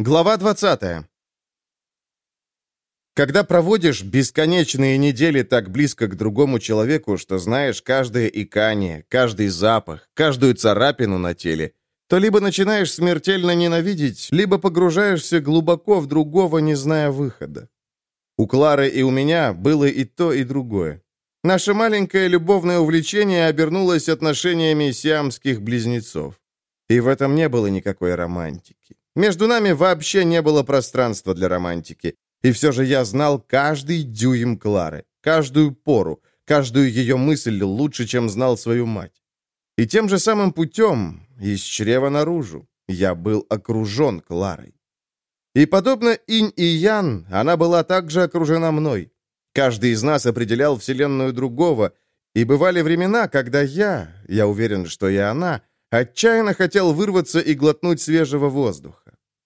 Глава 20. Когда проводишь бесконечные недели так близко к другому человеку, что знаешь каждое икание, каждый запах, каждую царапину на теле, то либо начинаешь смертельно ненавидеть, либо погружаешься глубоко в другого, не зная выхода. У Клары и у меня было и то, и другое. Наше маленькое любовное увлечение обернулось отношениями сиамских близнецов. И в этом не было никакой романтики. Между нами вообще не было пространства для романтики. И все же я знал каждый дюйм Клары, каждую пору, каждую ее мысль лучше, чем знал свою мать. И тем же самым путем, из чрева наружу, я был окружен Кларой. И подобно инь и ян, она была также окружена мной. Каждый из нас определял вселенную другого, и бывали времена, когда я уверен, что и она, отчаянно хотел вырваться и глотнуть свежего воздуха.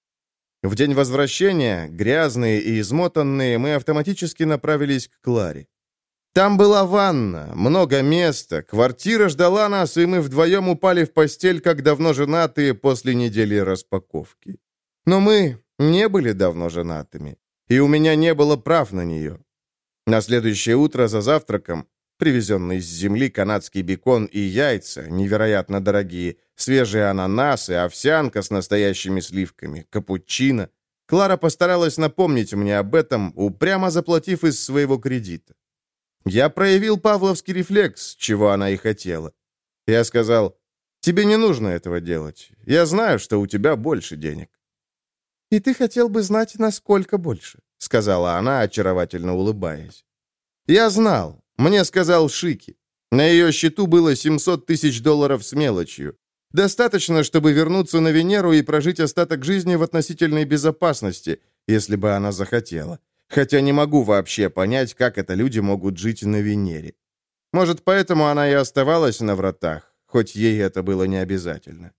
В день возвращения, грязные и измотанные, мы автоматически направились к Кларе. Там была ванна, много места, квартира ждала нас, и мы вдвоем упали в постель, как давно женатые после недели распаковки. Но мы не были давно женатыми, и у меня не было прав на нее. На следующее утро за завтраком, привезенный с земли канадский бекон и яйца, невероятно дорогие, свежие ананасы, овсянка с настоящими сливками, капучино. Клара постаралась напомнить мне об этом, упрямо заплатив из своего кредита. Я проявил павловский рефлекс, чего она и хотела. Я сказал: «Тебе не нужно этого делать. Я знаю, что у тебя больше денег». «И ты хотел бы знать, насколько больше», — сказала она, очаровательно улыбаясь. Я знал. Мне сказал Шики. На ее счету было $700 тысяч с мелочью. Достаточно, чтобы вернуться на Венеру и прожить остаток жизни в относительной безопасности, если бы она захотела. Хотя не могу вообще понять, как это люди могут жить на Венере. Может, поэтому она и оставалась на вратах, хоть ей это было не обязательно.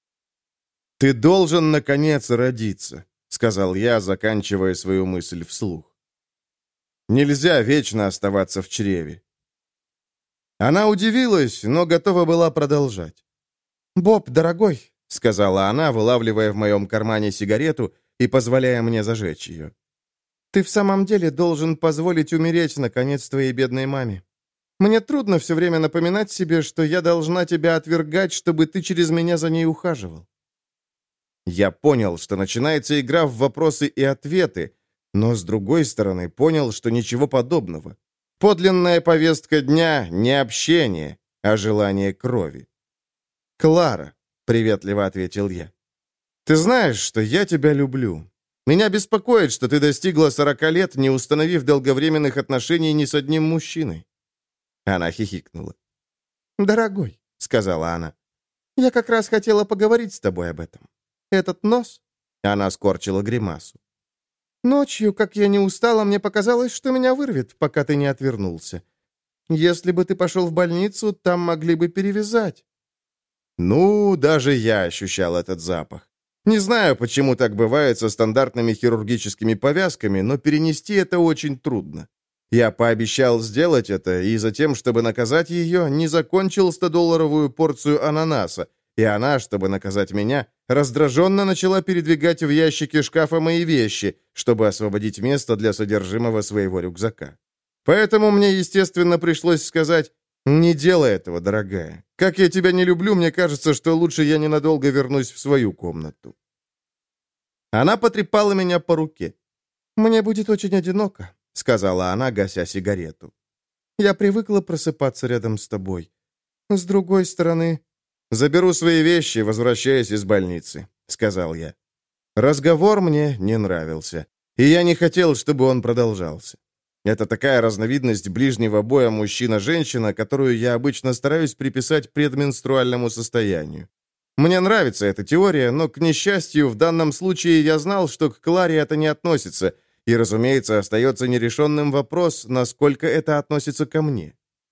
«Ты должен, наконец, родиться», — сказал я, заканчивая свою мысль вслух. «Нельзя вечно оставаться в чреве». Она удивилась, но готова была продолжать. «Боб, дорогой», — сказала она, вылавливая в моем кармане сигарету и позволяя мне зажечь ее, «ты в самом деле должен позволить умереть, наконец, твоей бедной маме. Мне трудно все время напоминать себе, что я должна тебя отвергать, чтобы ты через меня за ней ухаживал». Я понял, что начинается игра в вопросы и ответы, но, с другой стороны, понял, что ничего подобного. Подлинная повестка дня — не общение, а желание крови. «Клара», — приветливо ответил я, — «ты знаешь, что я тебя люблю. Меня беспокоит, что ты достигла 40 лет, не установив долговременных отношений ни с одним мужчиной». Она хихикнула. «Дорогой», — сказала она, — «я как раз хотела поговорить с тобой об этом. Этот нос...» Она скорчила гримасу. «Ночью, как я не устала, мне показалось, что меня вырвет, пока ты не отвернулся. Если бы ты пошел в больницу, там могли бы перевязать». Ну, даже я ощущал этот запах. Не знаю, почему так бывает со стандартными хирургическими повязками, но перенести это очень трудно. Я пообещал сделать это, и затем, чтобы наказать ее, не закончил 100-долларовую порцию ананаса, и она, чтобы наказать меня, раздраженно начала передвигать в ящике шкафа мои вещи, чтобы освободить место для содержимого своего рюкзака. Поэтому мне, естественно, пришлось сказать: «Не делай этого, дорогая. Как я тебя не люблю, мне кажется, что лучше я ненадолго вернусь в свою комнату». Она потрепала меня по руке. «Мне будет очень одиноко», — сказала она, гася сигарету. «Я привыкла просыпаться рядом с тобой. С другой стороны...» «Заберу свои вещи, возвращаясь из больницы», — сказал я. Разговор мне не нравился, и я не хотел, чтобы он продолжался. Это такая разновидность ближнего боя мужчина-женщина, которую я обычно стараюсь приписать предменструальному состоянию. Мне нравится эта теория, но, к несчастью, в данном случае я знал, что к Кларе это не относится, и, разумеется, остается нерешенным вопрос, насколько это относится ко мне.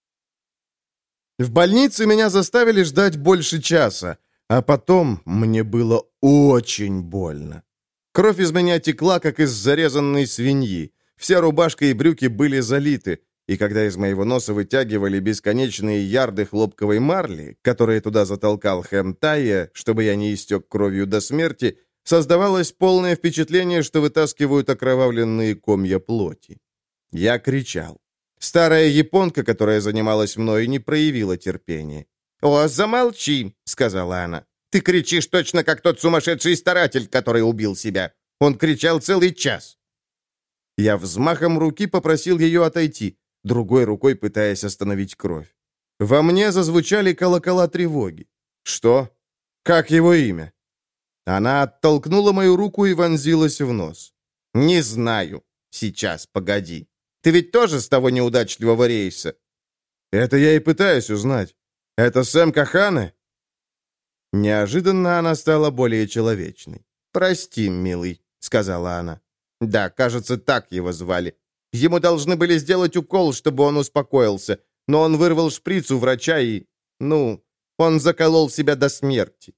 В больнице меня заставили ждать больше часа, а потом мне было очень больно. Кровь из меня текла, как из зарезанной свиньи. Вся рубашка и брюки были залиты, и когда из моего носа вытягивали бесконечные ярды хлопковой марли, которые туда затолкал Хэм Тайя, чтобы я не истек кровью до смерти, Создавалось полное впечатление, что вытаскивают окровавленные комья плоти. Я кричал. Старая японка, которая занималась мной, не проявила терпения. «О, замолчи!» — сказала она. «Ты кричишь точно как тот сумасшедший старатель, который убил себя. Он кричал целый час». Я взмахом руки попросил ее отойти, другой рукой пытаясь остановить кровь. Во мне зазвучали колокола тревоги. «Что? Как его имя?» Она оттолкнула мою руку и вонзилась в нос. «Не знаю. Сейчас, погоди. Ты ведь тоже с того неудачливого рейса?» «Это я и пытаюсь узнать. Это Сэм Кахане?» Неожиданно она стала более человечной. «Прости, милый», — сказала она. «Да, кажется, так его звали. Ему должны были сделать укол, чтобы он успокоился, но он вырвал шприц у врача и... он заколол себя до смерти».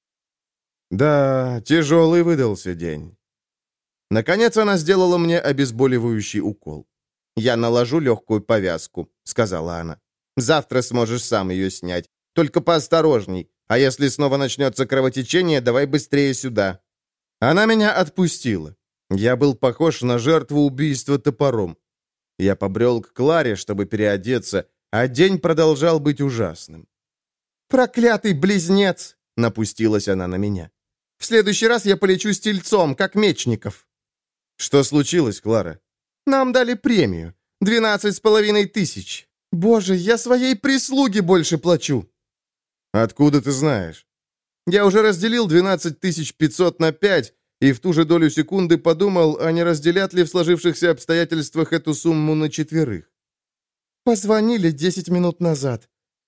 Да, тяжелый выдался день. Наконец она сделала мне обезболивающий укол. «Я наложу легкую повязку», — сказала она. «Завтра сможешь сам ее снять. Только поосторожней. А если снова начнется кровотечение, давай быстрее сюда». Она меня отпустила. Я был похож на жертву убийства топором. Я побрел к Кларе, чтобы переодеться, а день продолжал быть ужасным. «Проклятый близнец!» — напустилась она на меня. «В следующий раз я полечу с тельцом, как Мечников». «Что случилось, Клара?» «Нам дали премию. 12,5 тысяч. Боже, я своей прислуге больше плачу». «Откуда ты знаешь?» «Я уже разделил 12 500 на 5, и в ту же долю секунды подумал, а не разделят ли в сложившихся обстоятельствах эту сумму на 4. «Позвонили 10 минут назад.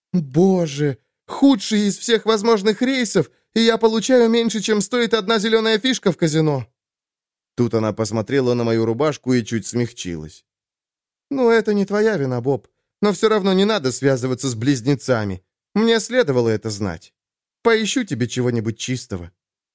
Боже, худший из всех возможных рейсов, и я получаю меньше, чем стоит одна зеленая фишка в казино». Тут она посмотрела на мою рубашку и чуть смягчилась. «Это не твоя вина, Боб, но все равно не надо связываться с близнецами. Мне следовало это знать. Поищу тебе чего-нибудь чистого».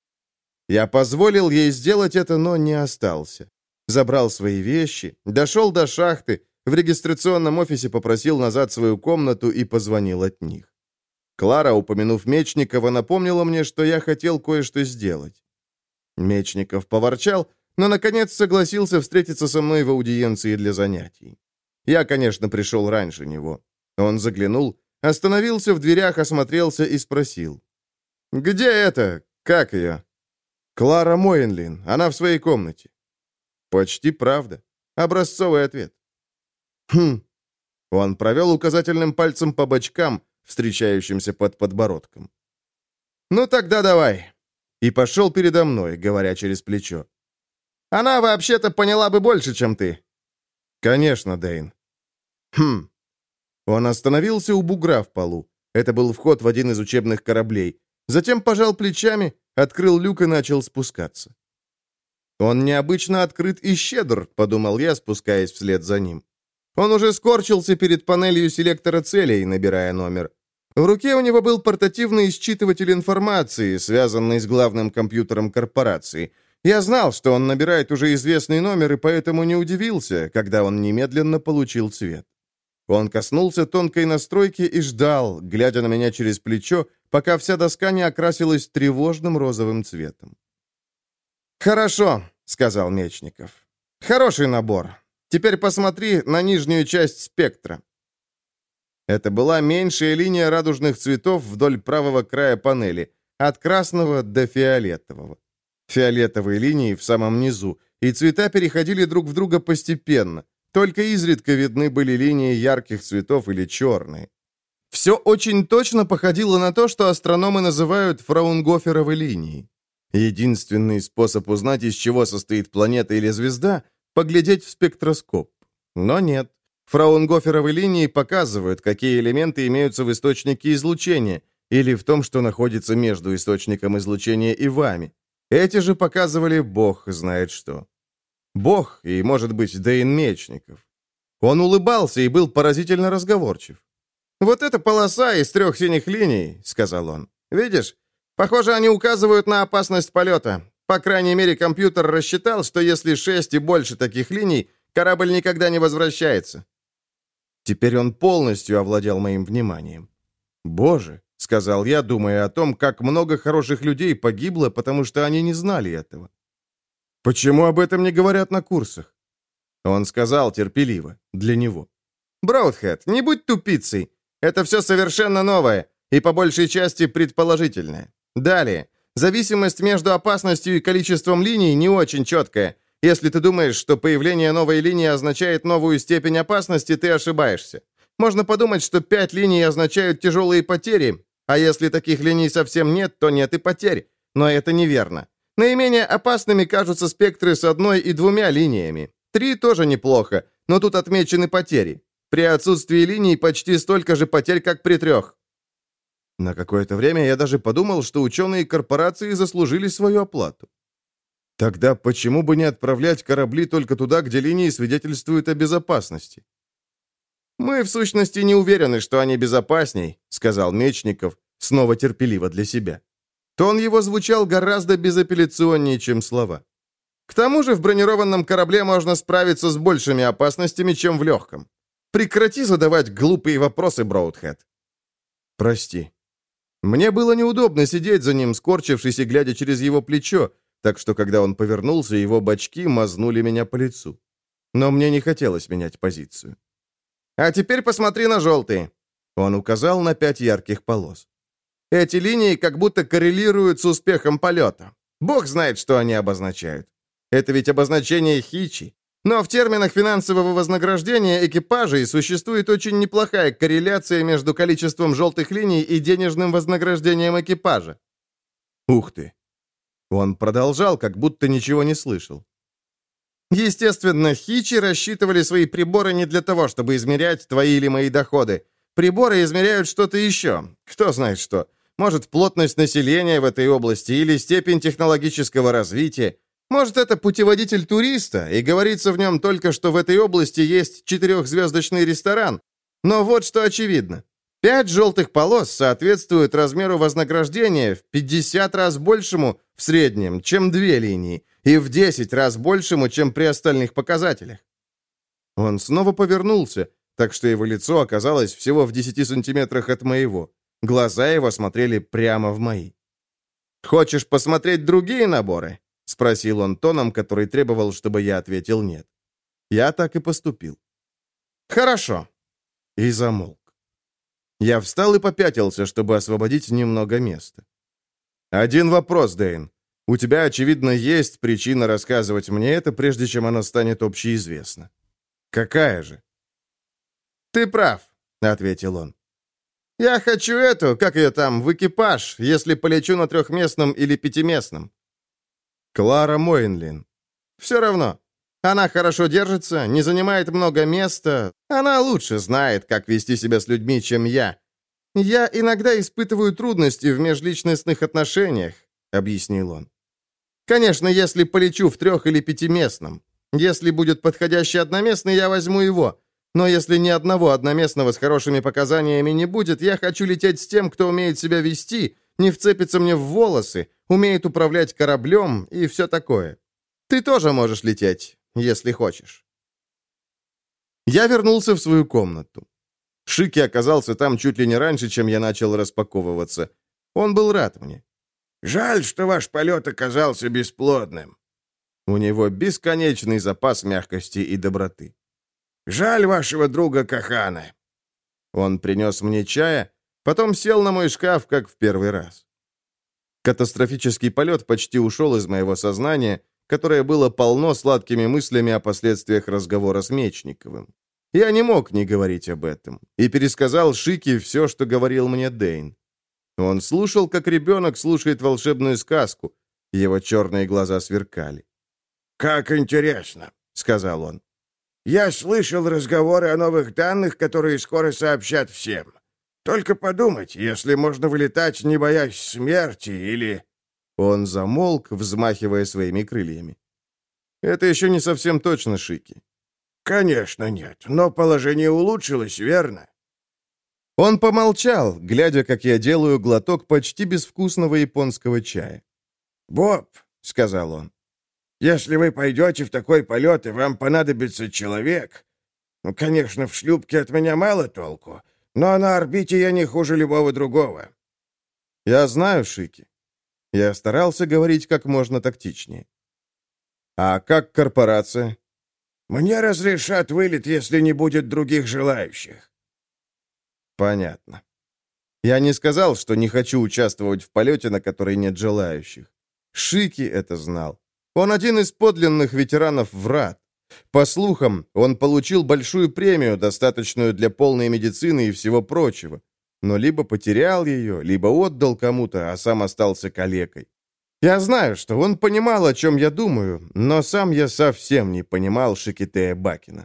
Я позволил ей сделать это, но не остался. Забрал свои вещи, дошел до шахты, в регистрационном офисе попросил назад свою комнату и позвонил от них. Клара, упомянув Мечникова, напомнила мне, что я хотел кое-что сделать. Мечников поворчал, но, наконец, согласился встретиться со мной в аудиенции для занятий. Я, конечно, пришел раньше него. Он заглянул, остановился в дверях, осмотрелся и спросил. «Где это? Как ее?» «Клара Моенлин. Она в своей комнате». «Почти правда. Образцовый ответ». «Хм». Он провел указательным пальцем по бочкам, встречающимся под подбородком. «Ну тогда давай». И пошел передо мной, говоря через плечо. «Она вообще-то поняла бы больше, чем ты». «Конечно, Дэйн». «Хм». Он остановился у бугра в полу. Это был вход в один из учебных кораблей. Затем пожал плечами, открыл люк и начал спускаться. «Он необычно открыт и щедр», — подумал я, спускаясь вслед за ним. Он уже скорчился перед панелью селектора целей, набирая номер. В руке у него был портативный считыватель информации, связанный с главным компьютером корпорации. Я знал, что он набирает уже известный номер, и поэтому не удивился, когда он немедленно получил цвет. Он коснулся тонкой настройки и ждал, глядя на меня через плечо, пока вся доска не окрасилась тревожным розовым цветом. «Хорошо», — сказал Мечников. «Хороший набор. Теперь посмотри на нижнюю часть спектра». Это была меньшая линия радужных цветов вдоль правого края панели, от красного до фиолетового. Фиолетовые линии в самом низу, и цвета переходили друг в друга постепенно. Только изредка видны были линии ярких цветов или черные. Все очень точно походило на то, что астрономы называют фраунгоферовой линией. Единственный способ узнать, из чего состоит планета или звезда — поглядеть в спектроскоп. Но нет. Фраунгоферовые линии показывают, какие элементы имеются в источнике излучения, или в том, что находится между источником излучения и вами. Эти же показывали бог знает что. Бог и, может быть, Дэйн Мечников. Он улыбался и был поразительно разговорчив. «Вот эта полоса из 3 синих линий», — сказал он. «Видишь? Похоже, они указывают на опасность полета. По крайней мере, компьютер рассчитал, что если 6 и больше таких линий, корабль никогда не возвращается». Теперь он полностью овладел моим вниманием. «Боже», сказал я, думая о том, как много хороших людей погибло, потому что они не знали этого. Почему об этом не говорят на курсах? Он сказал терпеливо, для него. Броудхед, не будь тупицей. Это все совершенно новое и по большей части предположительное. Далее. Зависимость между опасностью и количеством линий не очень четкая. Если ты думаешь, что появление новой линии означает новую степень опасности, ты ошибаешься. Можно подумать, что 5 линий означают тяжелые потери, а если таких линий совсем нет, то нет и потерь. Но это неверно. Наименее опасными кажутся спектры с 1 и 2 линиями. 3 тоже неплохо, но тут отмечены потери. При отсутствии линий почти столько же потерь, как при 3. На какое-то время я даже подумал, что ученые корпорации заслужили свою оплату. Тогда почему бы не отправлять корабли только туда, где линии свидетельствуют о безопасности? «Мы, в сущности, не уверены, что они безопасней», — сказал Мечников, снова терпеливо для себя. Тон его звучал гораздо безапелляционнее, чем слова. «К тому же в бронированном корабле можно справиться с большими опасностями, чем в легком. Прекрати задавать глупые вопросы, Броудхед». «Прости». Мне было неудобно сидеть за ним, скорчившись и глядя через его плечо, так что, когда он повернулся, его бочки мазнули меня по лицу. Но мне не хотелось менять позицию. «А теперь посмотри на желтые». Он указал на 5 ярких полос. «Эти линии как будто коррелируют с успехом полета. Бог знает, что они обозначают. Это ведь обозначение хичи. Но в терминах финансового вознаграждения экипажей существует очень неплохая корреляция между количеством желтых линий и денежным вознаграждением экипажа». «Ух ты!» Он продолжал, как будто ничего не слышал. Естественно, хичи рассчитывали свои приборы не для того, чтобы измерять твои или мои доходы. Приборы измеряют что-то еще. Кто знает что. Может, плотность населения в этой области или степень технологического развития. Может, это путеводитель туриста, и говорится в нем только, что в этой области есть 4-звездочный ресторан. Но вот что очевидно. 5 желтых полос соответствуют размеру вознаграждения в 50 раз большему в среднем, чем 2 линии, и в 10 раз большему, чем при остальных показателях. Он снова повернулся, так что его лицо оказалось всего в 10 сантиметрах от моего. Глаза его смотрели прямо в мои. «Хочешь посмотреть другие наборы?» — спросил он тоном, который требовал, чтобы я ответил «нет». Я так и поступил. «Хорошо». И замолк. Я встал и попятился, чтобы освободить немного места. «Один вопрос, Дэйн. У тебя, очевидно, есть причина рассказывать мне это, прежде чем оно станет общеизвестно. Какая же?» «Ты прав», — ответил он. «Я хочу эту, как ее там, в экипаж, если полечу на 3-местном или 5-местном». «Клара Мойнлин». «Все равно. Она хорошо держится, не занимает много места. Она лучше знает, как вести себя с людьми, чем я. Я иногда испытываю трудности в межличностных отношениях», — объяснил он. «Конечно, если полечу в 3- или 5-местном. Если будет подходящий одноместный, я возьму его. Но если ни одного одноместного с хорошими показаниями не будет, я хочу лететь с тем, кто умеет себя вести, не вцепится мне в волосы, умеет управлять кораблем и все такое. Ты тоже можешь лететь, если хочешь». Я вернулся в свою комнату. Шики оказался там чуть ли не раньше, чем я начал распаковываться. Он был рад мне. «Жаль, что ваш полет оказался бесплодным». У него бесконечный запас мягкости и доброты. «Жаль вашего друга Кахана». Он принес мне чая, потом сел на мой шкаф, как в первый раз. Катастрофический полет почти ушел из моего сознания, которое было полно сладкими мыслями о последствиях разговора с Мечниковым. Я не мог не говорить об этом, и пересказал Шики все, что говорил мне Дэйн. Он слушал, как ребенок слушает волшебную сказку. Его черные глаза сверкали. «Как интересно», — сказал он. «Я слышал разговоры о новых данных, которые скоро сообщат всем. Только подумать, если можно вылетать, не боясь смерти, или...» Он замолк, взмахивая своими крыльями. «Это еще не совсем точно, Шики». «Конечно нет, но положение улучшилось, верно?» Он помолчал, глядя, как я делаю глоток почти безвкусного японского чая. «Боб», — сказал он, — «если вы пойдете в такой полет, и вам понадобится человек... Ну, конечно, в шлюпке от меня мало толку, но на орбите я не хуже любого другого. «Я знаю, Шики». Я старался говорить как можно тактичнее. «А как корпорация?» «Мне разрешат вылет, если не будет других желающих». «Понятно». Я не сказал, что не хочу участвовать в полете, на который нет желающих. Шики это знал. Он один из подлинных ветеранов врат. По слухам, он получил большую премию, достаточную для полной медицины и всего прочего. Но либо потерял ее, либо отдал кому-то, а сам остался калекой. Я знаю, что он понимал, о чем я думаю, но сам я совсем не понимал Шикитея Бакина.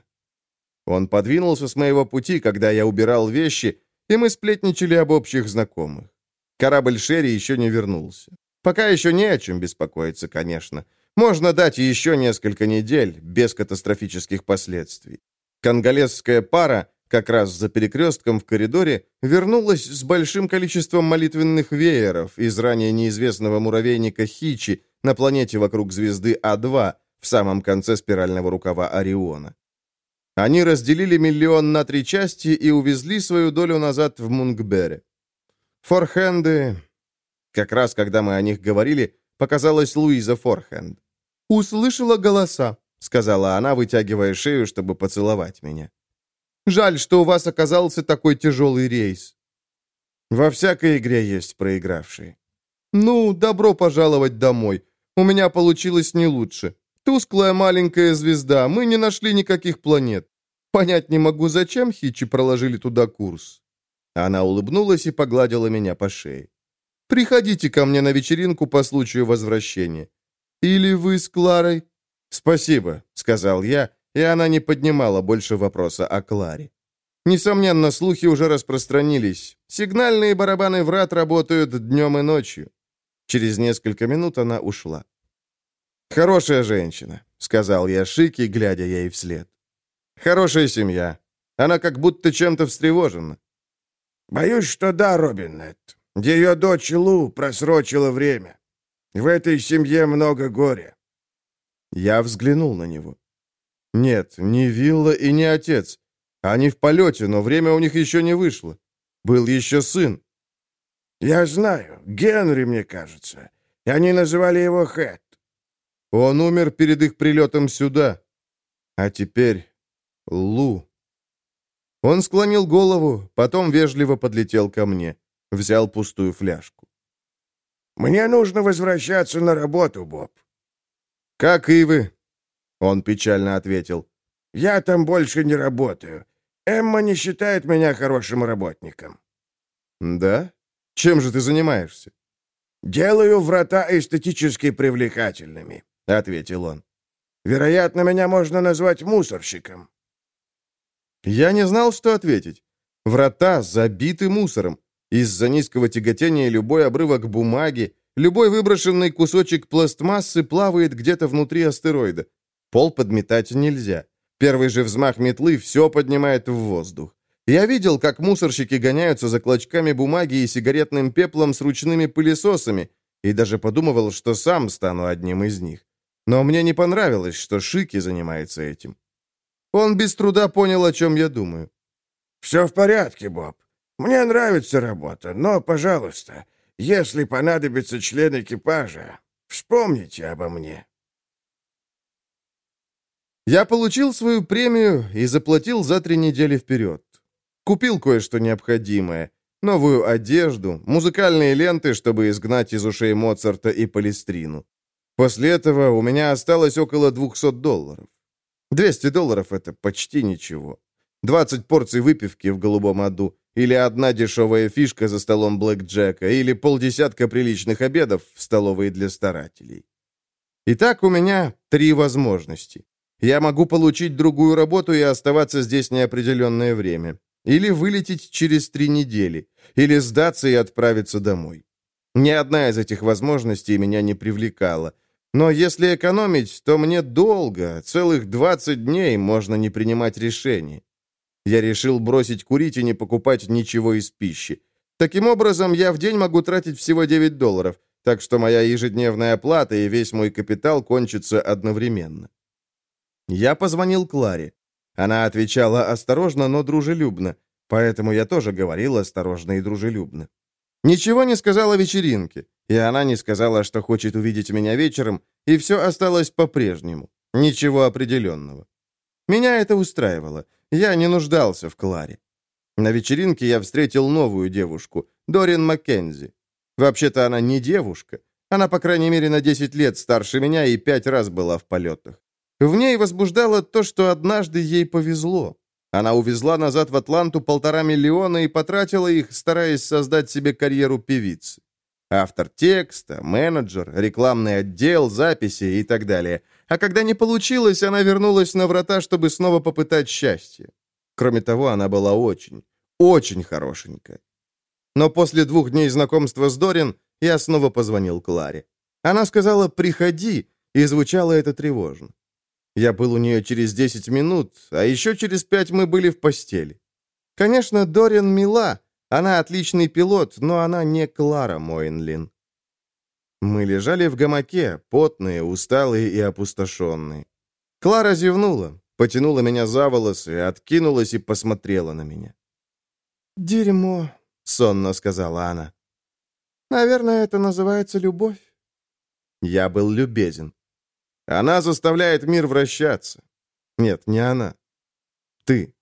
Он подвинулся с моего пути, когда я убирал вещи, и мы сплетничали об общих знакомых. Корабль Шерри еще не вернулся. Пока еще не о чем беспокоиться, конечно. Можно дать еще несколько недель, без катастрофических последствий. Конголезская пара, как раз за перекрестком в коридоре, вернулась с большим количеством молитвенных вееров из ранее неизвестного муравейника Хичи на планете вокруг звезды А2 в самом конце спирального рукава Ориона. Они разделили 1 000 000 на 3 части и увезли свою долю назад в Мунгбере. Форхенды... Как раз, когда мы о них говорили, показалась Луиза Форхенд. «Услышала голоса», — сказала она, вытягивая шею, чтобы поцеловать меня. «Жаль, что у вас оказался такой тяжелый рейс». «Во всякой игре есть проигравшие». «Ну, добро пожаловать домой. У меня получилось не лучше. Тусклая маленькая звезда, мы не нашли никаких планет. Понять не могу, зачем Хичи проложили туда курс». Она улыбнулась и погладила меня по шее. «Приходите ко мне на вечеринку по случаю возвращения. Или вы с Кларой?» «Спасибо», — сказал я, и она не поднимала больше вопроса о Кларе. Несомненно, слухи уже распространились. Сигнальные барабаны врат работают днем и ночью. Через несколько минут она ушла. «Хорошая женщина», — сказал я Шики, глядя ей вслед. «Хорошая семья. Она как будто чем-то встревожена». «Боюсь, что да, Робинет. Ее дочь Лу просрочила время. В этой семье много горя». Я взглянул на него. Нет, не Вилла и не отец. Они в полете, но время у них еще не вышло. Был еще сын. «Я знаю. Генри, мне кажется. И они называли его Хэт». Он умер перед их прилетом сюда. А теперь Лу. Он склонил голову, потом вежливо подлетел ко мне. Взял пустую фляжку. «Мне нужно возвращаться на работу, Боб». «Как и вы?» Он печально ответил. «Я там больше не работаю. Эмма не считает меня хорошим работником». «Да? Чем же ты занимаешься?» «Делаю врата эстетически привлекательными», — ответил он. «Вероятно, меня можно назвать мусорщиком». Я не знал, что ответить. Врата забиты мусором. Из-за низкого тяготения любой обрывок бумаги, любой выброшенный кусочек пластмассы плавает где-то внутри астероида. Пол подметать нельзя. Первый же взмах метлы все поднимает в воздух. Я видел, как мусорщики гоняются за клочками бумаги и сигаретным пеплом с ручными пылесосами, и даже подумывал, что сам стану одним из них. Но мне не понравилось, что Шики занимается этим. Он без труда понял, о чем я думаю. «Все в порядке, Боб. Мне нравится работа, но, пожалуйста, если понадобится член экипажа, вспомните обо мне». Я получил свою премию и заплатил за 3 недели вперед. Купил кое-что необходимое. Новую одежду, музыкальные ленты, чтобы изгнать из ушей Моцарта и Палестрину. После этого у меня осталось около $200. $200 — это почти ничего. 20 порций выпивки в голубом аду, или одна дешевая фишка за столом блэкджека, или полдесятка приличных обедов в столовой для старателей. Итак, у меня 3 возможности. Я могу получить другую работу и оставаться здесь неопределенное время. Или вылететь через 3 недели. Или сдаться и отправиться домой. Ни одна из этих возможностей меня не привлекала. Но если экономить, то мне долго, целых 20 дней можно не принимать решений. Я решил бросить курить и не покупать ничего из пищи. Таким образом, я в день могу тратить всего $9, так что моя ежедневная оплата и весь мой капитал кончатся одновременно. Я позвонил Кларе. Она отвечала осторожно, но дружелюбно, поэтому я тоже говорил осторожно и дружелюбно. Ничего не сказала о вечеринке, и она не сказала, что хочет увидеть меня вечером, и все осталось по-прежнему. Ничего определенного. Меня это устраивало. Я не нуждался в Кларе. На вечеринке я встретил новую девушку, Дорин Маккензи. Вообще-то она не девушка. Она, по крайней мере, на 10 лет старше меня и 5 раз была в полетах. В ней возбуждало то, что однажды ей повезло. Она увезла назад в Атланту 1,5 миллиона и потратила их, стараясь создать себе карьеру певицы. Автор текста, менеджер, рекламный отдел, записи и так далее. А когда не получилось, она вернулась на врата, чтобы снова попытать счастье. Кроме того, она была очень, очень хорошенькая. Но после 2 дней знакомства с Дорин я снова позвонил Кларе. Она сказала «приходи», и звучало это тревожно. Я был у нее через 10 минут, а еще через 5 мы были в постели. Конечно, Дорин мила, она отличный пилот, но она не Клара Мойнлин. Мы лежали в гамаке, потные, усталые и опустошенные. Клара зевнула, потянула меня за волосы, откинулась и посмотрела на меня. «Дерьмо», — сонно сказала она. «Наверное, это называется любовь». Я был любезен. Она заставляет мир вращаться. Нет, не она. Ты.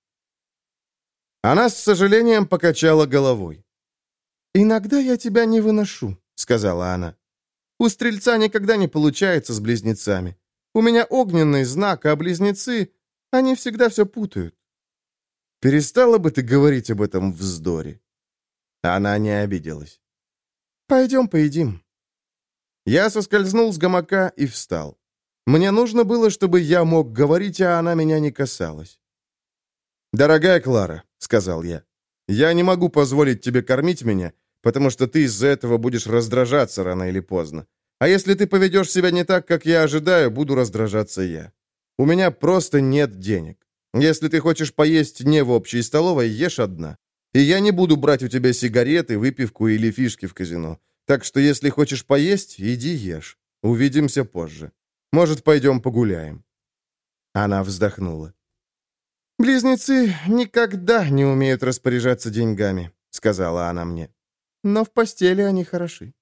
Она с сожалением покачала головой. «Иногда я тебя не выношу», — сказала она. «У стрельца никогда не получается с близнецами. У меня огненный знак, а близнецы, они всегда все путают». «Перестала бы ты говорить об этом вздоре?» Она не обиделась. «Пойдем поедим». Я соскользнул с гамака и встал. Мне нужно было, чтобы я мог говорить, а она меня не касалась. «Дорогая Клара», — сказал я не могу позволить тебе кормить меня, потому что ты из-за этого будешь раздражаться рано или поздно. А если ты поведешь себя не так, как я ожидаю, буду раздражаться я. У меня просто нет денег. Если ты хочешь поесть не в общей столовой, ешь одна. И я не буду брать у тебя сигареты, выпивку или фишки в казино. Так что если хочешь поесть, иди ешь. Увидимся позже. Может, пойдем погуляем?» Она вздохнула. «Близнецы никогда не умеют распоряжаться деньгами», — сказала она мне. «Но в постели они хороши».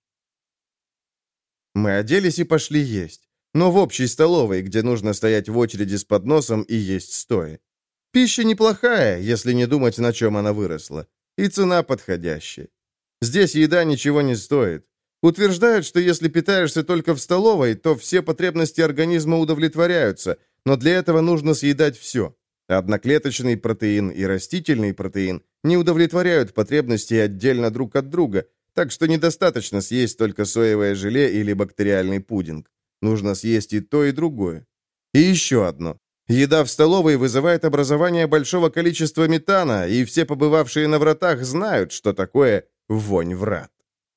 Мы оделись и пошли есть, но в общей столовой, где нужно стоять в очереди с подносом и есть стоя. Пища неплохая, если не думать, на чем она выросла, и цена подходящая. Здесь еда ничего не стоит. Утверждают, что если питаешься только в столовой, то все потребности организма удовлетворяются, но для этого нужно съедать все. Одноклеточный протеин и растительный протеин не удовлетворяют потребности отдельно друг от друга, так что недостаточно съесть только соевое желе или бактериальный пудинг. Нужно съесть и то, и другое. И еще одно. Еда в столовой вызывает образование большого количества метана, и все побывавшие на вратах знают, что такое вонь врат.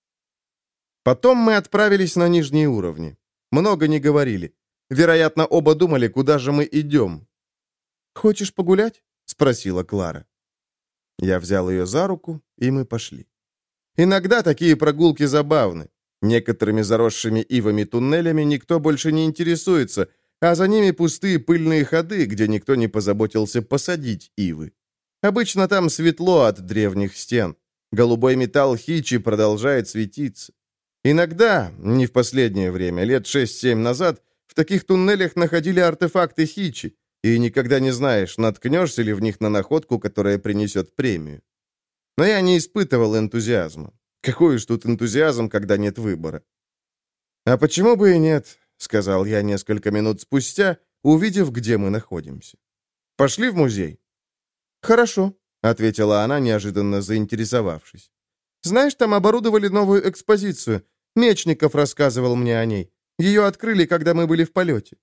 Потом мы отправились на нижние уровни. Много не говорили. Вероятно, оба думали, куда же мы идем. «Хочешь погулять?» — спросила Клара. Я взял ее за руку, и мы пошли. Иногда такие прогулки забавны. Некоторыми заросшими ивами туннелями никто больше не интересуется, а за ними пустые пыльные ходы, где никто не позаботился посадить ивы. Обычно там светло от древних стен. Голубой металл хичи продолжает светиться. Иногда, не в последнее время, лет 6-7 назад, в таких туннелях находили артефакты хичи, и никогда не знаешь, наткнешься ли в них на находку, которая принесет премию. Но я не испытывал энтузиазма. Какой уж тут энтузиазм, когда нет выбора. «А почему бы и нет?» — сказал я несколько минут спустя, увидев, где мы находимся. «Пошли в музей». «Хорошо», — ответила она, неожиданно заинтересовавшись. «Знаешь, там оборудовали новую экспозицию. Мечников рассказывал мне о ней. Ее открыли, когда мы были в полете».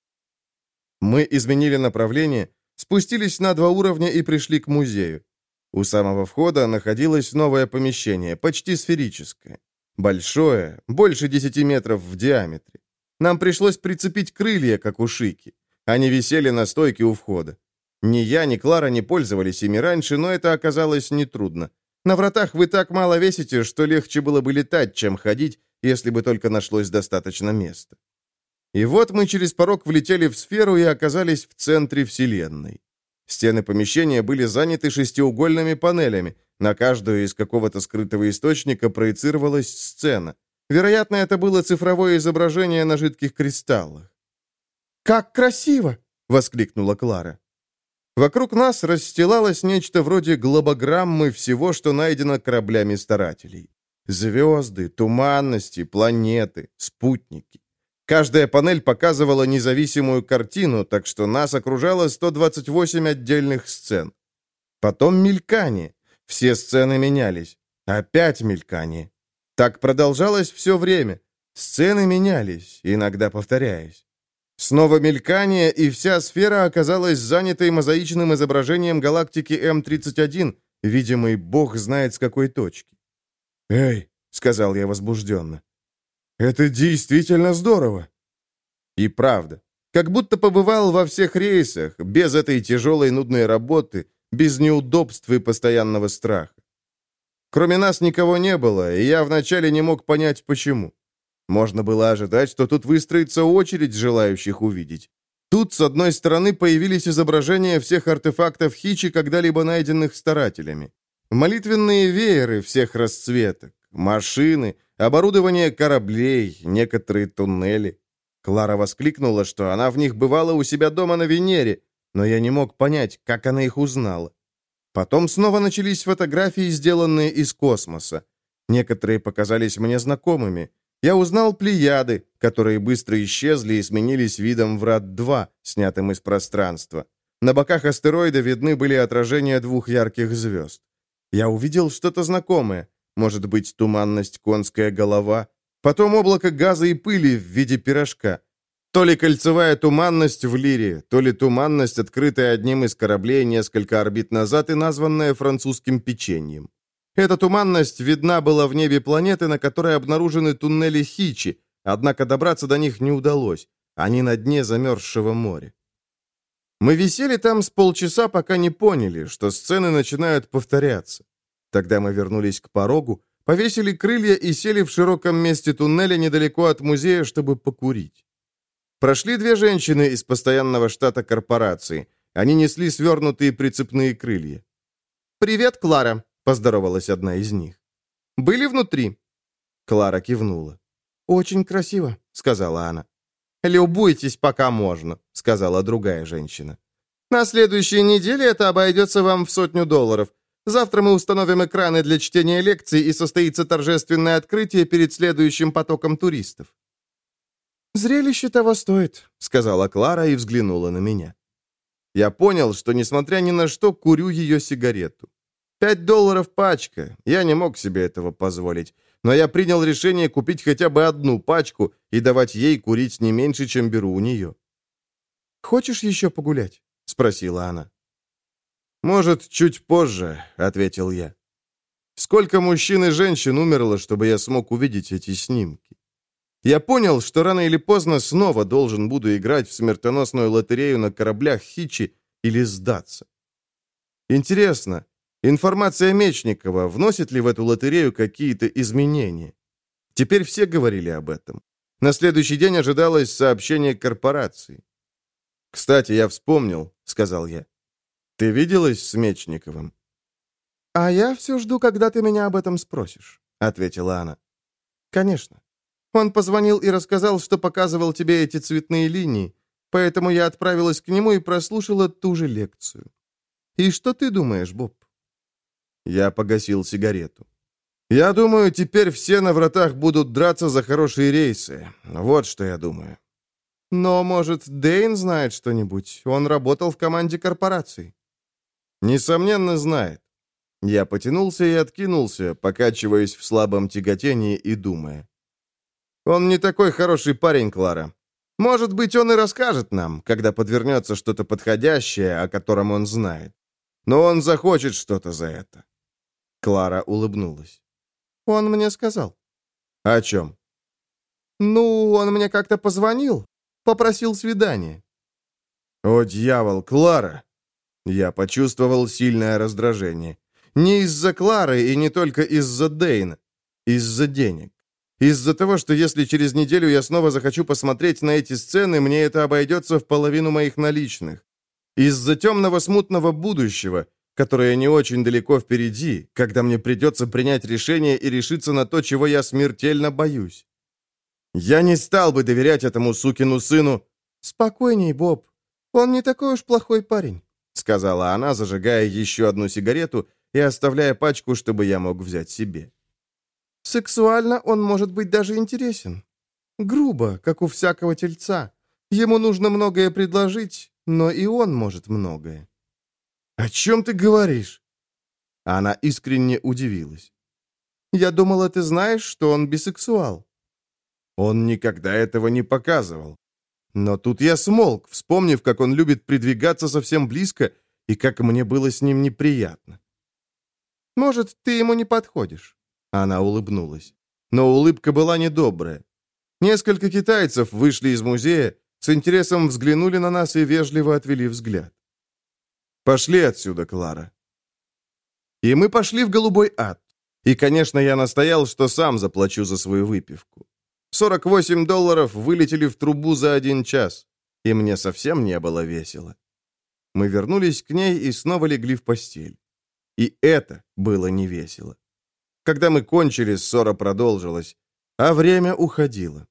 Мы изменили направление, спустились на 2 уровня и пришли к музею. У самого входа находилось новое помещение, почти сферическое. Большое, больше 10 метров в диаметре. Нам пришлось прицепить крылья, как у шики. Они висели на стойке у входа. Ни я, ни Клара не пользовались ими раньше, но это оказалось нетрудно. На вратах вы так мало весите, что легче было бы летать, чем ходить, если бы только нашлось достаточно места. И вот мы через порог влетели в сферу и оказались в центре Вселенной. Стены помещения были заняты шестиугольными панелями, На каждую из какого-то скрытого источника проецировалась сцена. Вероятно, это было цифровое изображение на жидких кристаллах. «Как красиво!» — воскликнула Клара. Вокруг нас расстилалось нечто вроде глобограммы всего, что найдено кораблями старателей. Звезды, туманности, планеты, спутники. Каждая панель показывала независимую картину, так что нас окружало 128 отдельных сцен. Потом мелькание. Все сцены менялись. Опять мелькание. Так продолжалось все время. Сцены менялись, иногда повторяясь. Снова мелькание, и вся сфера оказалась занятой мозаичным изображением галактики М-31, видимой бог знает с какой точки. «Эй!» — сказал я возбужденно. «Это действительно здорово!» И правда. Как будто побывал во всех рейсах, без этой тяжелой нудной работы, без неудобств и постоянного страха. Кроме нас никого не было, и я вначале не мог понять, почему. Можно было ожидать, что тут выстроится очередь желающих увидеть. Тут, с одной стороны, появились изображения всех артефактов Хичи, когда-либо найденных старателями. Молитвенные вееры всех расцветок, машины, оборудование кораблей, некоторые туннели. Клара воскликнула, что она в них бывала у себя дома на Венере, но я не мог понять, как она их узнала. Потом снова начались фотографии, сделанные из космоса. Некоторые показались мне знакомыми. Я узнал Плеяды, которые быстро исчезли и сменились видом Врат-2, снятым из пространства. На боках астероида видны были отражения двух ярких звезд. Я увидел что-то знакомое. Может быть, туманность конская голова. Потом облако газа и пыли в виде пирожка. То ли кольцевая туманность в Лире, то ли туманность, открытая одним из кораблей несколько орбит назад и названная французским печеньем. Эта туманность видна была в небе планеты, на которой обнаружены туннели Хичи, однако добраться до них не удалось. Они на дне замерзшего моря. Мы висели там с полчаса, пока не поняли, что сцены начинают повторяться. Тогда мы вернулись к порогу, повесили крылья и сели в широком месте туннеля недалеко от музея, чтобы покурить. Прошли две женщины из постоянного штата корпорации. Они несли свернутые прицепные крылья. «Привет, Клара», — поздоровалась одна из них. «Были внутри?» Клара кивнула. «Очень красиво», — сказала она. «Любуйтесь, пока можно», — сказала другая женщина. «На следующей неделе это обойдется вам в $100. Завтра мы установим экраны для чтения лекций, и состоится торжественное открытие перед следующим потоком туристов». «Зрелище того стоит», — сказала Клара и взглянула на меня. Я понял, что, несмотря ни на что, курю ее сигарету. $5 пачка. Я не мог себе этого позволить. Но я принял решение купить хотя бы одну пачку и давать ей курить не меньше, чем беру у нее. «Хочешь еще погулять?» — спросила она. «Может, чуть позже», — ответил я. «Сколько мужчин и женщин умерло, чтобы я смог увидеть эти снимки? Я понял, что рано или поздно снова должен буду играть в смертоносную лотерею на кораблях Хичи или сдаться. Интересно, информация Мечникова вносит ли в эту лотерею какие-то изменения? Теперь все говорили об этом. На следующий день ожидалось сообщение корпорации. «Кстати, я вспомнил», — сказал я. «Ты виделась с Мечниковым?» «А я все жду, когда ты меня об этом спросишь», — ответила она. «Конечно. Он позвонил и рассказал, что показывал тебе эти цветные линии, поэтому я отправилась к нему и прослушала ту же лекцию. И что ты думаешь, Боб?» Я погасил сигарету. «Я думаю, теперь все на вратах будут драться за хорошие рейсы. Вот что я думаю». «Но, может, Дэйн знает что-нибудь? Он работал в команде корпорации». «Несомненно, знает». Я потянулся и откинулся, покачиваясь в слабом тяготении и думая. «Он не такой хороший парень, Клара. Может быть, он и расскажет нам, когда подвернется что-то подходящее, о котором он знает. Но он захочет что-то за это». Клара улыбнулась. «Он мне сказал». «О чем?» «Ну, он мне как-то позвонил, попросил свидания». «О, дьявол, Клара!» Я почувствовал сильное раздражение. Не из-за Клары и не только из-за Дэйна. Из-за денег. Из-за того, что если через неделю я снова захочу посмотреть на эти сцены, мне это обойдется в половину моих наличных. Из-за темного смутного будущего, которое не очень далеко впереди, когда мне придется принять решение и решиться на то, чего я смертельно боюсь. Я не стал бы доверять этому сукину сыну. «Спокойней, Боб. Он не такой уж плохой парень», — сказала она, зажигая еще одну сигарету и оставляя пачку, чтобы я мог взять себе. «Сексуально он может быть даже интересен. Грубо, как у всякого тельца. Ему нужно многое предложить, но и он может многое». «О чем ты говоришь?» Она искренне удивилась. «Я думала, ты знаешь, что он бисексуал». Он никогда этого не показывал. Но тут я смолк, вспомнив, как он любит придвигаться совсем близко и как мне было с ним неприятно. «Может, ты ему не подходишь?» Она улыбнулась. Но улыбка была недобрая. Несколько китайцев вышли из музея, с интересом взглянули на нас и вежливо отвели взгляд. «Пошли отсюда, Клара». И мы пошли в голубой ад. И, конечно, я настоял, что сам заплачу за свою выпивку. $48 вылетели в трубу за 1 час, и мне совсем не было весело. Мы вернулись к ней и снова легли в постель. И это было невесело. Когда мы кончили, ссора продолжилась, а время уходило.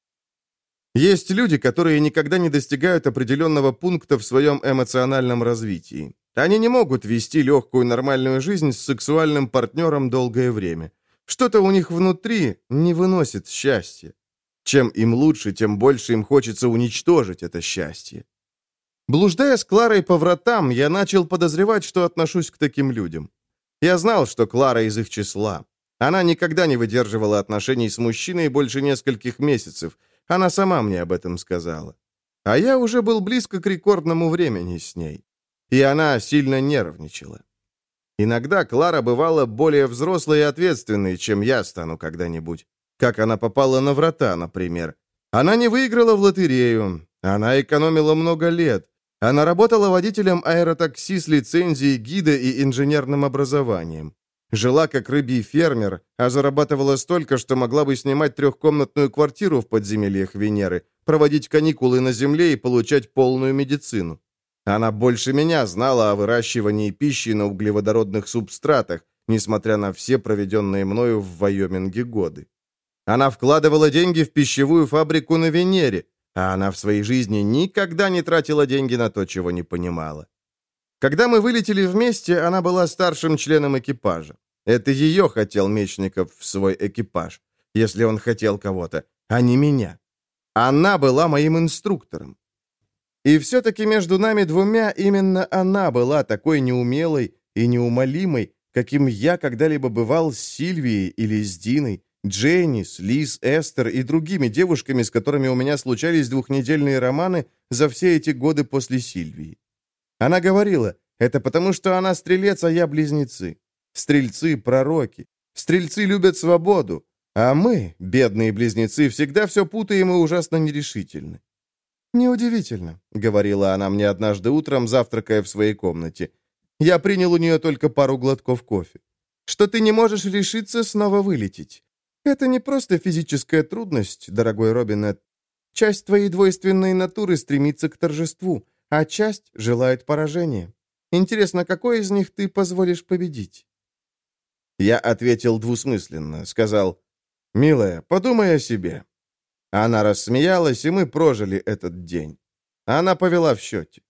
Есть люди, которые никогда не достигают определенного пункта в своем эмоциональном развитии. Они не могут вести легкую нормальную жизнь с сексуальным партнером долгое время. Что-то у них внутри не выносит счастья. Чем им лучше, тем больше им хочется уничтожить это счастье. Блуждая с Кларой по вратам, я начал подозревать, что отношусь к таким людям. Я знал, что Клара из их числа. Она никогда не выдерживала отношений с мужчиной больше нескольких месяцев. Она сама мне об этом сказала. А я уже был близко к рекордному времени с ней. И она сильно нервничала. Иногда Клара бывала более взрослой и ответственной, чем я стану когда-нибудь. Как она попала на врата, например. Она не выиграла в лотерею. Она экономила много лет. Она работала водителем аэротакси с лицензией гида и инженерным образованием. Жила как рыбий фермер, а зарабатывала столько, что могла бы снимать 3-комнатную квартиру в подземельях Венеры, проводить каникулы на Земле и получать полную медицину. Она больше меня знала о выращивании пищи на углеводородных субстратах, несмотря на все проведенные мною в Вайоминге годы. Она вкладывала деньги в пищевую фабрику на Венере, а она в своей жизни никогда не тратила деньги на то, чего не понимала. Когда мы вылетели вместе, она была старшим членом экипажа. Это ее хотел Мечников в свой экипаж, если он хотел кого-то, а не меня. Она была моим инструктором. И все-таки между нами двумя именно она была такой неумелой и неумолимой, каким я когда-либо бывал с Сильвией или с Диной, Дженнис, Лиз, Эстер и другими девушками, с которыми у меня случались 2-недельные романы за все эти годы после Сильвии. Она говорила, это потому, что она стрелец, а я близнецы. Стрельцы — пророки. Стрельцы любят свободу. А мы, бедные близнецы, всегда все путаем и ужасно нерешительны. «Неудивительно», — говорила она мне однажды утром, завтракая в своей комнате. Я принял у нее только пару глотков кофе. «Что ты не можешь решиться снова вылететь. Это не просто физическая трудность, дорогой Робинет. Часть твоей двойственной натуры стремится к торжеству, а часть желает поражения. Интересно, какой из них ты позволишь победить?» Я ответил двусмысленно, сказал: «Милая, подумай о себе». Она рассмеялась, и мы прожили этот день. Она повела в счете.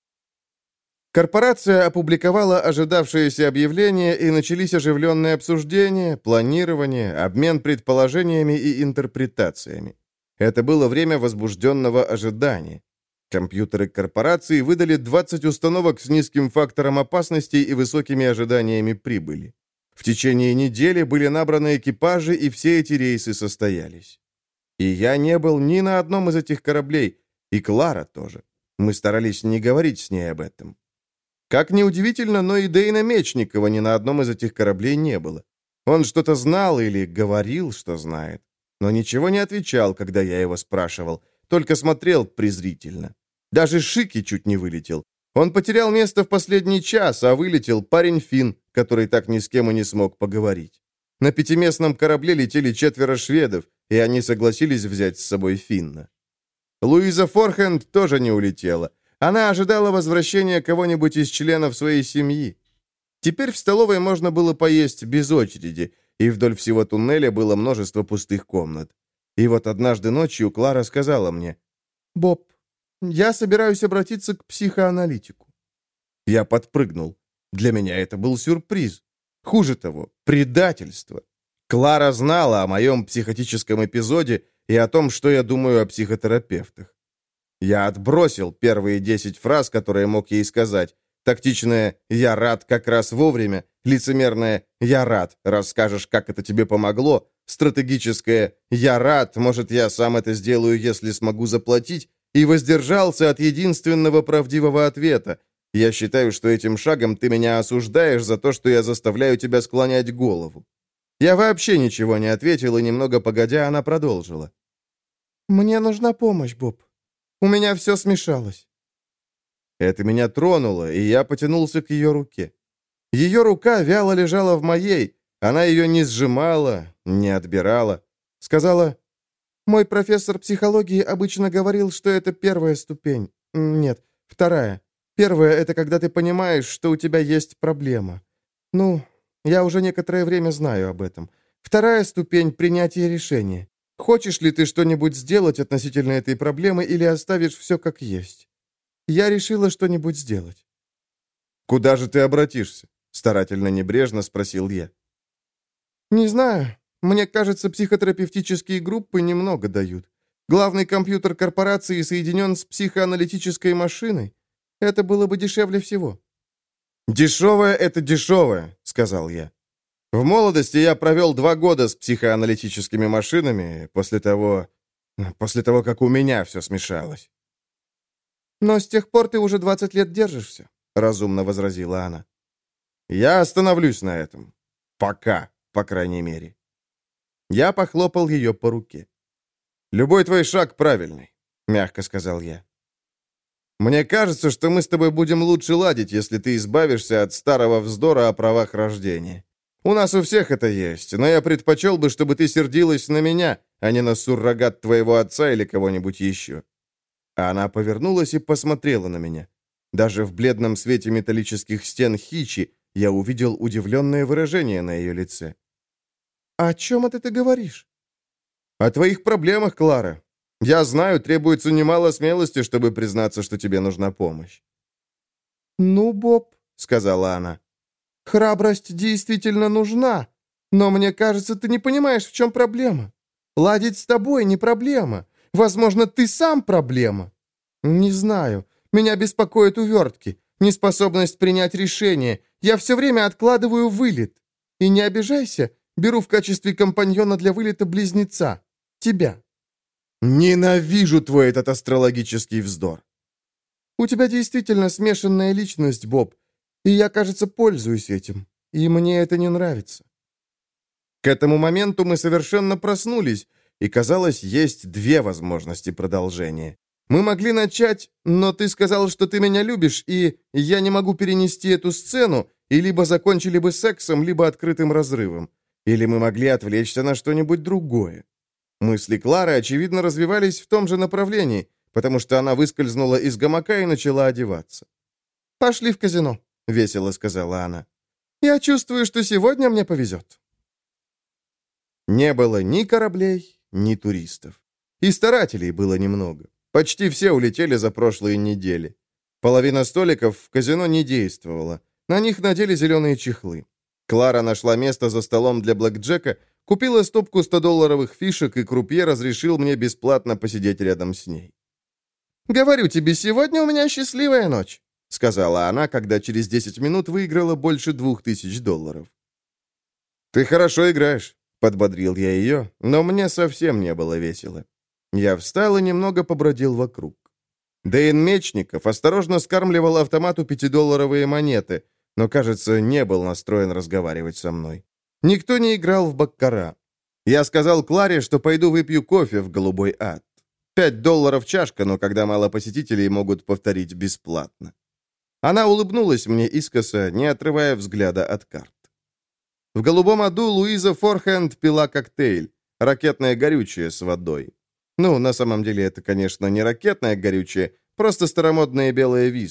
Корпорация опубликовала ожидавшееся объявление, и начались оживленные обсуждения, планирование, обмен предположениями и интерпретациями. Это было время возбужденного ожидания. Компьютеры корпорации выдали 20 установок с низким фактором опасности и высокими ожиданиями прибыли. В течение недели были набраны экипажи, и все эти рейсы состоялись. И я не был ни на одном из этих кораблей, и Клара тоже. Мы старались не говорить с ней об этом. Как ни удивительно, но и Дэйна Мечникова ни на одном из этих кораблей не было. Он что-то знал или говорил, что знает, но ничего не отвечал, когда я его спрашивал, только смотрел презрительно. Даже Шики чуть не вылетел. Он потерял место в последний час, а вылетел парень Финн, который так ни с кем и не смог поговорить. На 5-местном корабле летели 4 шведов, и они согласились взять с собой Финна. Луиза Форхенд тоже не улетела. Она ожидала возвращения кого-нибудь из членов своей семьи. Теперь в столовой можно было поесть без очереди, и вдоль всего туннеля было множество пустых комнат. И вот однажды ночью Клара сказала мне: «Боб, я собираюсь обратиться к психоаналитику». Я подпрыгнул. Для меня это был сюрприз. Хуже того, предательство. Клара знала о моем психотическом эпизоде и о том, что я думаю о психотерапевтах. Я отбросил первые 10 фраз, которые мог ей сказать. Тактичное «я рад как раз вовремя», лицемерное «я рад, расскажешь, как это тебе помогло», стратегическое «я рад, может, я сам это сделаю, если смогу заплатить», и воздержался от единственного правдивого ответа. Я считаю, что этим шагом ты меня осуждаешь за то, что я заставляю тебя склонять голову. Я вообще ничего не ответил, и немного погодя, она продолжила. «Мне нужна помощь, Боб. У меня все смешалось». Это меня тронуло, и я потянулся к ее руке. Ее рука вяло лежала в моей, она ее не сжимала, не отбирала. Сказала: «Мой профессор психологии обычно говорил, что это первая ступень. Нет, вторая. Первая — это когда ты понимаешь, что у тебя есть проблема. Ну, я уже некоторое время знаю об этом. Вторая ступень — принятие решения. Хочешь ли ты что-нибудь сделать относительно этой проблемы или оставишь все как есть? Я решила что-нибудь сделать». «Куда же ты обратишься?» — старательно небрежно спросил я. «Не знаю. Мне кажется, психотерапевтические группы немного дают. Главный компьютер корпорации соединен с психоаналитической машиной. Это было бы дешевле всего». «Дешевое — это дешевое», — сказал я. «В молодости я провел 2 года с психоаналитическими машинами после того, как у меня все смешалось». «Но с тех пор ты уже 20 лет держишься», — разумно возразила она. «Я остановлюсь на этом. Пока, по крайней мере». Я похлопал ее по руке. «Любой твой шаг правильный», — мягко сказал я. «Мне кажется, что мы с тобой будем лучше ладить, если ты избавишься от старого вздора о правах рождения. У нас у всех это есть, но я предпочел бы, чтобы ты сердилась на меня, а не на суррогат твоего отца или кого-нибудь еще». А она повернулась и посмотрела на меня. Даже в бледном свете металлических стен Хичи я увидел удивленное выражение на ее лице. «О чем это ты говоришь?» «О твоих проблемах, Клара. Я знаю, требуется немало смелости, чтобы признаться, что тебе нужна помощь». «Ну, Боб», — сказала она, — «храбрость действительно нужна, но мне кажется, ты не понимаешь, в чем проблема. Ладить с тобой не проблема. Возможно, ты сам проблема. Не знаю. Меня беспокоят увертки, неспособность принять решение. Я все время откладываю вылет. И не обижайся, беру в качестве компаньона для вылета близнеца. Тебя». «Ненавижу твой этот астрологический вздор». «У тебя действительно смешанная личность, Боб, и я, кажется, пользуюсь этим, и мне это не нравится». К этому моменту мы совершенно проснулись, и, казалось, есть 2 возможности продолжения. Мы могли начать, но ты сказал, что ты меня любишь, и я не могу перенести эту сцену, и либо закончили бы сексом, либо открытым разрывом. Или мы могли отвлечься на что-нибудь другое. Мысли Клары, очевидно, развивались в том же направлении, потому что она выскользнула из гамака и начала одеваться. «Пошли в казино», — весело сказала она. «Я чувствую, что сегодня мне повезет». Не было ни кораблей, ни туристов. И старателей было немного. Почти все улетели за прошлые недели. Половина столиков в казино не действовала. На них надели зеленые чехлы. Клара нашла место за столом для блэкджека, купила стопку 100-долларовых фишек, и крупье разрешил мне бесплатно посидеть рядом с ней. «Говорю тебе, сегодня у меня счастливая ночь», — сказала она, когда через 10 минут выиграла больше $2000. «Ты хорошо играешь», — подбодрил я ее, но мне совсем не было весело. Я встал и немного побродил вокруг. Дэйн Мечников осторожно скармливал автомату 5-долларовые монеты, но, кажется, не был настроен разговаривать со мной. Никто не играл в баккара. Я сказал Кларе, что пойду выпью кофе в «Голубой ад». $5 чашка, но когда мало посетителей, могут повторить бесплатно. Она улыбнулась мне искоса, не отрывая взгляда от карт. В «Голубом аду» Луиза Форхенд пила коктейль, ракетное горючее с водой. Ну, на самом деле это, конечно, не ракетное горючее, просто старомодные белые виски.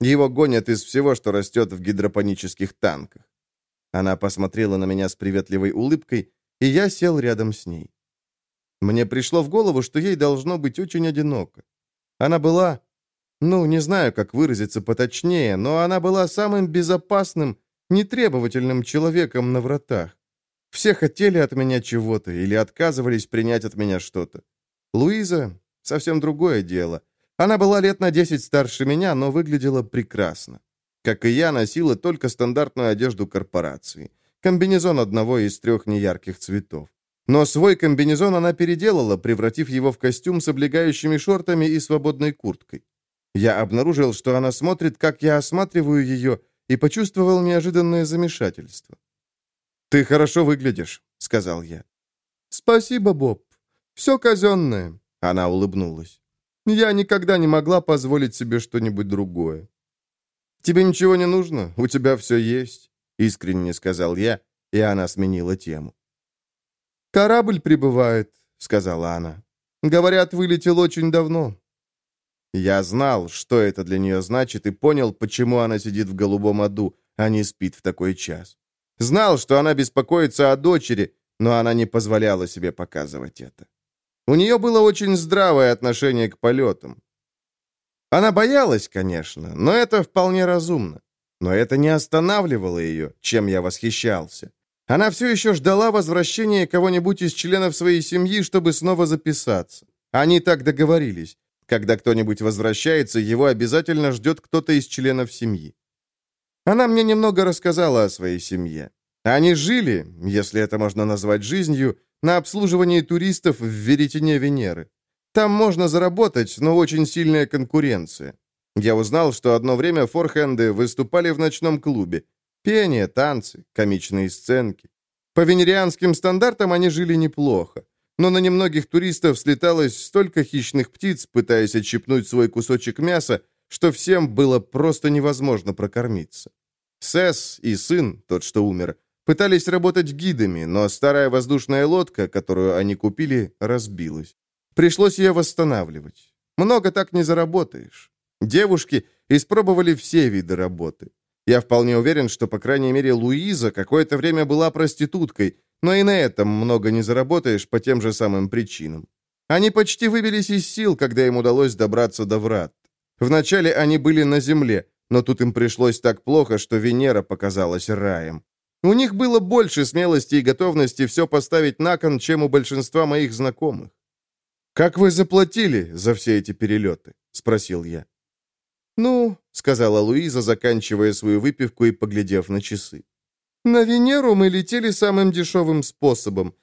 Его гонят из всего, что растет в гидропонических танках. Она посмотрела на меня с приветливой улыбкой, и я сел рядом с ней. Мне пришло в голову, что ей должно быть очень одиноко. Она была, не знаю, как выразиться поточнее, но она была самым безопасным, нетребовательным человеком на вратах. Все хотели от меня чего-то или отказывались принять от меня что-то. Луиза — совсем другое дело. Она была лет на 10 старше меня, но выглядела прекрасно. Как и я, носила только стандартную одежду корпорации. Комбинезон одного из 3 неярких цветов. Но свой комбинезон она переделала, превратив его в костюм с облегающими шортами и свободной курткой. Я обнаружил, что она смотрит, как я осматриваю ее, и почувствовал неожиданное замешательство. «Ты хорошо выглядишь», — сказал я. «Спасибо, Боб. Все казенное», — она улыбнулась. «Я никогда не могла позволить себе что-нибудь другое». «Тебе ничего не нужно? У тебя все есть», — искренне сказал я, и она сменила тему. «Корабль прибывает», — сказала она. «Говорят, вылетел очень давно». Я знал, что это для нее значит, и понял, почему она сидит в голубом аду, а не спит в такой час. Знал, что она беспокоится о дочери, но она не позволяла себе показывать это. У нее было очень здравое отношение к полетам. Она боялась, конечно, но это вполне разумно. Но это не останавливало ее, чем я восхищался. Она все еще ждала возвращения кого-нибудь из членов своей семьи, чтобы снова записаться. Они так договорились. Когда кто-нибудь возвращается, его обязательно ждет кто-то из членов семьи. Она мне немного рассказала о своей семье. Они жили, если это можно назвать жизнью, на обслуживании туристов в Веретене Венеры. Там можно заработать, но очень сильная конкуренция. Я узнал, что одно время форхенды выступали в ночном клубе. Пение, танцы, комичные сценки. По венерианским стандартам они жили неплохо. Но на немногих туристов слеталось столько хищных птиц, пытаясь отщипнуть свой кусочек мяса, что всем было просто невозможно прокормиться. Сэс и сын, тот, что умер, пытались работать гидами, но старая воздушная лодка, которую они купили, разбилась. Пришлось ее восстанавливать. Много так не заработаешь. Девушки испробовали все виды работы. Я вполне уверен, что, по крайней мере, Луиза какое-то время была проституткой, но и на этом много не заработаешь по тем же самым причинам. Они почти выбились из сил, когда им удалось добраться до врат. Вначале они были на земле, но тут им пришлось так плохо, что Венера показалась раем. У них было больше смелости и готовности все поставить на кон, чем у большинства моих знакомых. «Как вы заплатили за все эти перелеты?» — спросил я. «Ну», — сказала Луиза, заканчивая свою выпивку и поглядев на часы. «На Венеру мы летели самым дешевым способом.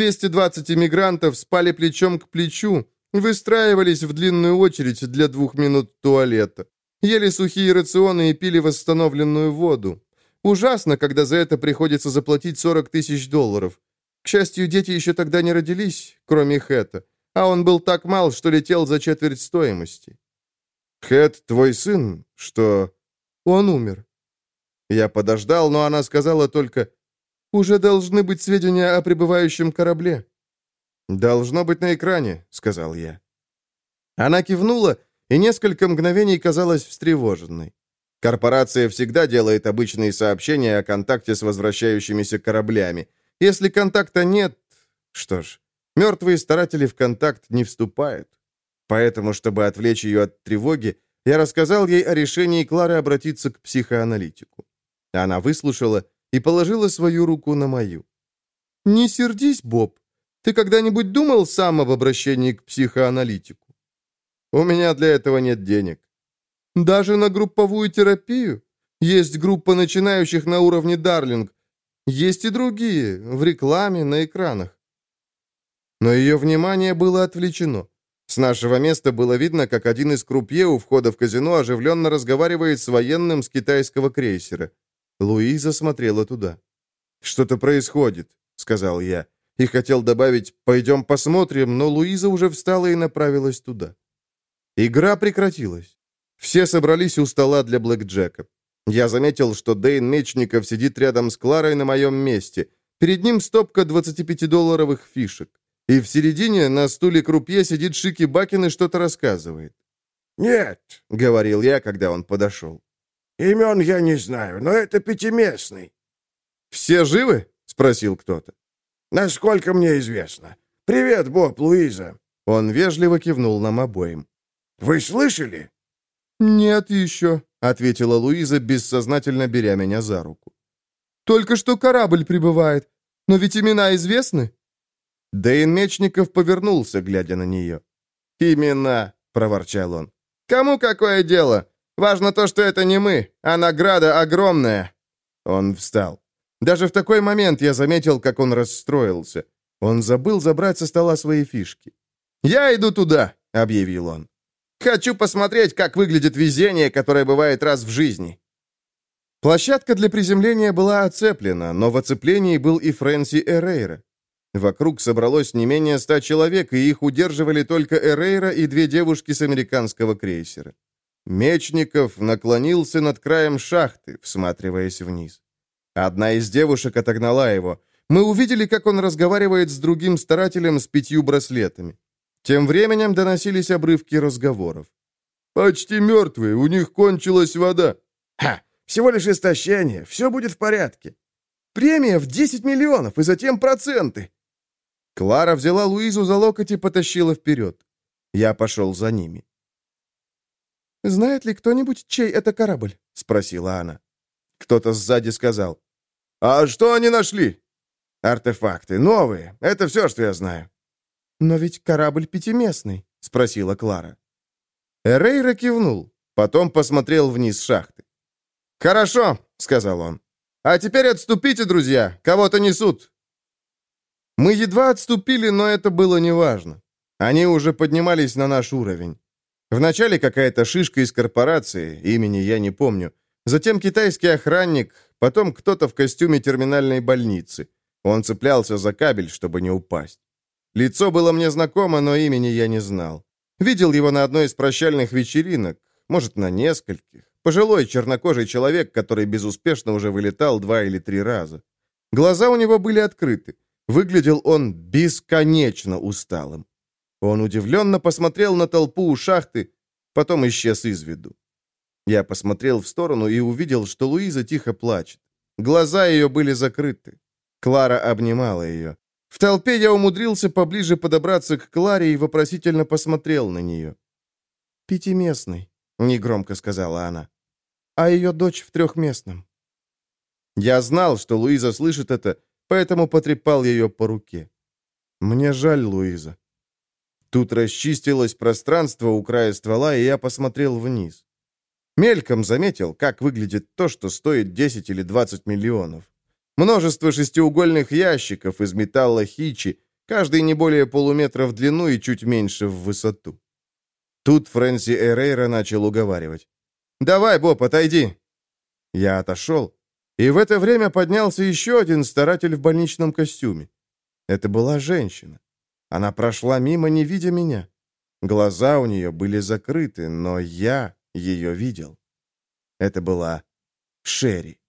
220 иммигрантов спали плечом к плечу, выстраивались в длинную очередь для 2 минут туалета, ели сухие рационы и пили восстановленную воду. Ужасно, когда за это приходится заплатить $40 000. К счастью, дети еще тогда не родились, кроме Хэта, а он был так мал, что летел за четверть стоимости». «Хэт твой сын? Что?» «Он умер». Я подождал, но она сказала только: «Уже должны быть сведения о прибывающем корабле». «Должно быть на экране», — сказал я. Она кивнула и несколько мгновений казалась встревоженной. Корпорация всегда делает обычные сообщения о контакте с возвращающимися кораблями. Если контакта нет, что ж, мертвые старатели в контакт не вступают. Поэтому, чтобы отвлечь ее от тревоги, я рассказал ей о решении Клары обратиться к психоаналитику. Она выслушала и положила свою руку на мою. «Не сердись, Боб. Ты когда-нибудь думал сам об обращении к психоаналитику?» «У меня для этого нет денег». «Даже на групповую терапию? Есть группа начинающих на уровне Дарлинг. Есть и другие, в рекламе, на экранах». Но ее внимание было отвлечено. С нашего места было видно, как один из крупье у входа в казино оживленно разговаривает с военным с китайского крейсера. Луиза смотрела туда. «Что-то происходит», — сказал я, и хотел добавить «пойдем посмотрим», но Луиза уже встала и направилась туда. Игра прекратилась. Все собрались у стола для блэкджека. Я заметил, что Дэйн Мечников сидит рядом с Кларой на моем месте. Перед ним стопка 25-долларовых фишек. И в середине на стуле крупье сидит Шики Бакин и что-то рассказывает. «Нет», — говорил я, когда он подошел. Имен я не знаю, но это пятиместный». «Все живы?» — спросил кто-то. «Насколько мне известно. Привет, Боб, Луиза». Он вежливо кивнул нам обоим. «Вы слышали?» «Нет еще», — ответила Луиза, бессознательно беря меня за руку. «Только что корабль прибывает. Но ведь имена известны?» Дэйн Мечников повернулся, глядя на нее. «Имена», — проворчал он. «Кому какое дело? Важно то, что это не мы, а награда огромная». Он встал. Даже в такой момент я заметил, как он расстроился. Он забыл забрать со стола свои фишки. «Я иду туда», — объявил он. «Хочу посмотреть, как выглядит везение, которое бывает раз в жизни». Площадка для приземления была оцеплена, но в оцеплении был и Фрэнси Эрейра. Вокруг собралось не менее 100 человек, и их удерживали только Эрейра и 2 девушки с американского крейсера. Мечников наклонился над краем шахты, всматриваясь вниз. Одна из девушек отогнала его. Мы увидели, как он разговаривает с другим старателем с 5 браслетами. Тем временем доносились обрывки разговоров. «Почти мертвые, у них кончилась вода». «Ха! Всего лишь истощение, все будет в порядке». «Премия в 10 миллионов, и затем проценты». Клара взяла Луизу за локоть и потащила вперед. Я пошел за ними. «Знает ли кто-нибудь, чей это корабль?» — спросила она. Кто-то сзади сказал. «А что они нашли?» «Артефакты, новые. Это все, что я знаю». «Но ведь корабль пятиместный», — спросила Клара. Эрейра кивнул, потом посмотрел вниз шахты. «Хорошо», — сказал он. «А теперь отступите, друзья, кого-то несут». Мы едва отступили, но это было неважно. Они уже поднимались на наш уровень. Вначале какая-то шишка из корпорации, имени я не помню. Затем китайский охранник, потом кто-то в костюме терминальной больницы. Он цеплялся за кабель, чтобы не упасть. Лицо было мне знакомо, но имени я не знал. Видел его на одной из прощальных вечеринок, может, на нескольких. Пожилой чернокожий человек, который безуспешно уже вылетал 2 или 3 раза. Глаза у него были открыты. Выглядел он бесконечно усталым. Он удивленно посмотрел на толпу у шахты, потом исчез из виду. Я посмотрел в сторону и увидел, что Луиза тихо плачет. Глаза ее были закрыты. Клара обнимала ее. В толпе я умудрился поближе подобраться к Кларе и вопросительно посмотрел на нее. «Пятиместный», — негромко сказала она. «А ее дочь в 3-местном». Я знал, что Луиза слышит это, поэтому потрепал ее по руке. «Мне жаль, Луиза». Тут расчистилось пространство у края ствола, и я посмотрел вниз. Мельком заметил, как выглядит то, что стоит 10 или 20 миллионов. Множество шестиугольных ящиков из металла хичи, каждый не более полуметра в длину и чуть меньше в высоту. Тут Фрэнси Эрейра начал уговаривать. «Давай, Боб, отойди!» Я отошел, и в это время поднялся еще один старатель в больничном костюме. Это была женщина. Она прошла мимо, не видя меня. Глаза у нее были закрыты, но я ее видел. Это была Шерри.